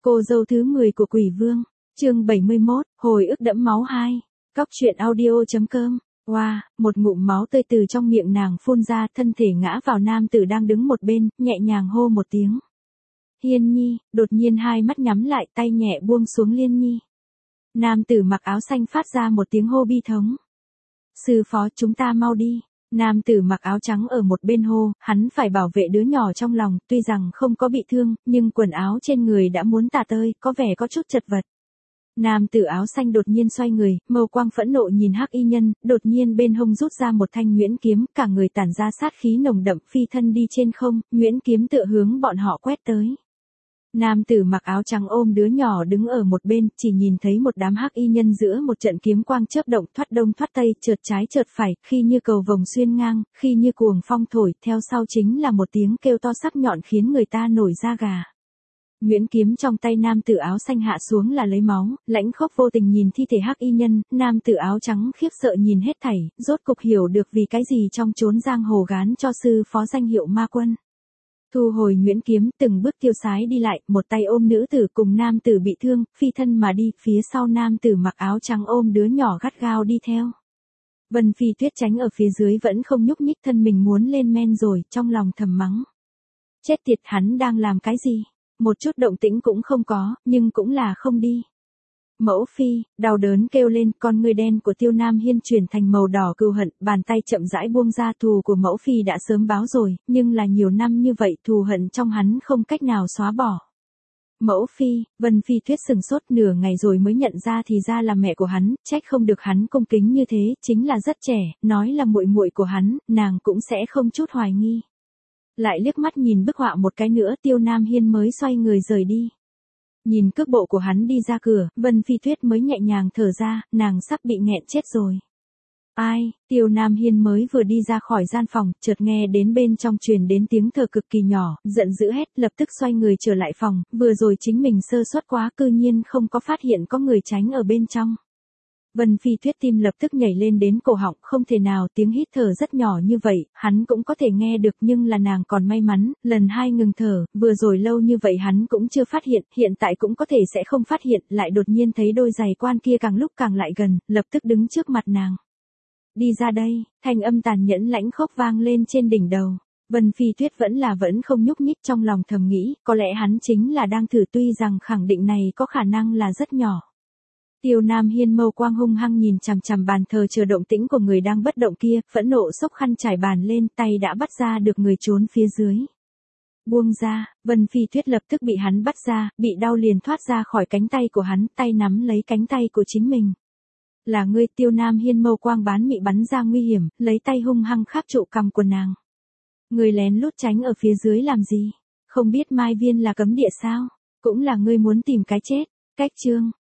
Cô dâu thứ 10 của Quỷ Vương, chương 71, hồi ức đẫm máu 2, Cóc truyện audio.com. Wow, một ngụm máu tươi từ trong miệng nàng phun ra, thân thể ngã vào nam tử đang đứng một bên, nhẹ nhàng hô một tiếng. Hiên Nhi, đột nhiên hai mắt nhắm lại, tay nhẹ buông xuống Liên Nhi. Nam tử mặc áo xanh phát ra một tiếng hô bi thống. Sư phó, chúng ta mau đi. Nam tử mặc áo trắng ở một bên hô, hắn phải bảo vệ đứa nhỏ trong lòng, tuy rằng không có bị thương, nhưng quần áo trên người đã muốn tả tơi, có vẻ có chút chật vật. Nam tử áo xanh đột nhiên xoay người, mâu quang phẫn nộ nhìn Hắc Y Nhân, đột nhiên bên hông rút ra một thanh nhuyễn kiếm, cả người tản ra sát khí nồng đậm, phi thân đi trên không, nhuyễn kiếm tựa hướng bọn họ quét tới. Nam tử mặc áo trắng ôm đứa nhỏ đứng ở một bên, chỉ nhìn thấy một đám Hắc Y Nhân giữa một trận kiếm quang chớp động, thoát đông thoát tây, chợt trái chợt phải, khi như cầu vồng xuyên ngang, khi như cuồng phong thổi, theo sau chính là một tiếng kêu to sắc nhọn khiến người ta nổi da gà. Nhuyễn kiếm trong tay nam tử áo xanh hạ xuống là lấy máu, lãnh khốc vô tình nhìn thi thể Hắc Y Nhân, nam tử áo trắng khiếp sợ nhìn hết thảy, rốt cục hiểu được vì cái gì trong chốn giang hồ gán cho sư phó danh hiệu ma quân. Thu hồi nhuyễn kiếm, từng bước tiêu sái đi lại, một tay ôm nữ tử cùng nam tử bị thương, phi thân mà đi, phía sau nam tử mặc áo trắng ôm đứa nhỏ gắt gao đi theo. Vân Phi Tuyết tránh ở phía dưới vẫn không nhúc nhích, thân mình muốn lên men rồi, trong lòng thầm mắng. Chết tiệt, hắn đang làm cái gì? Một chút động tĩnh cũng không có, nhưng cũng là không đi. Mẫu phi, đau đớn kêu lên, con ngươi đen của Tiêu Nam Hiên chuyển thành màu đỏ cừu hận, bàn tay chậm rãi buông ra, thù của mẫu phi đã sớm báo rồi, nhưng là nhiều năm như vậy thù hận trong hắn không cách nào xóa bỏ. Mẫu phi, Vân Phi Tuyết sừng sốt nửa ngày rồi mới nhận ra thì ra là mẹ của hắn, trách không được hắn cung kính như thế, chính là rất trẻ, nói là muội muội của hắn, nàng cũng sẽ không chút hoài nghi. Lại liếc mắt nhìn bức họa một cái nữa, Tiêu Nam Hiên mới xoay người rời đi. Nhìn cước bộ của hắn đi ra cửa, Vân Phi Tuyết mới nhẹ nhàng thở ra, nàng sắp bị nghẹn chết rồi. Ai, Tiêu Nam Hiên mới vừa đi ra khỏi gian phòng, chợt nghe đến bên trong truyền đến tiếng thở cực kỳ nhỏ, giận dữ hét, lập tức xoay người trở lại phòng, vừa rồi chính mình sơ suất quá, cư nhiên không có phát hiện có người tránh ở bên trong. Vân Phi Tuyết tim lập tức nhảy lên đến cổ họng, không thể nào, tiếng hít thở rất nhỏ như vậy, hắn cũng có thể nghe được, nhưng là nàng còn may mắn, lần hai ngừng thở, vừa rồi lâu như vậy hắn cũng chưa phát hiện, hiện tại cũng có thể sẽ không phát hiện, lại đột nhiên thấy đôi giày quan kia càng lúc càng lại gần, lập tức đứng trước mặt nàng. Đi ra đây, thanh âm tàn nhẫn lãnh khốc vang lên trên đỉnh đầu. Vân Phi Tuyết vẫn không nhúc nhích, trong lòng thầm nghĩ, có lẽ hắn chính là đang thử, tuy rằng khẳng định này có khả năng là rất nhỏ. Tiêu Nam Hiên mâu quang hung hăng nhìn chằm chằm bàn thờ chờ động tĩnh của người đang bất động kia, phẫn nộ xốc khăn trải bàn lên, tay đã bắt ra được người trốn phía dưới. Buông ra, Vân Phi Tuyết lập tức bị hắn bắt ra, bị đau liền thoát ra khỏi cánh tay của hắn, tay nắm lấy cánh tay của chính mình. Là ngươi? Tiêu Nam Hiên mâu quang bán mị bắn ra nguy hiểm, lấy tay hung hăng kháp trụ cằm của nàng. Ngươi lén lút tránh ở phía dưới làm gì? Không biết Mai Viên là cấm địa sao? Cũng là ngươi muốn tìm cái chết. Cách chương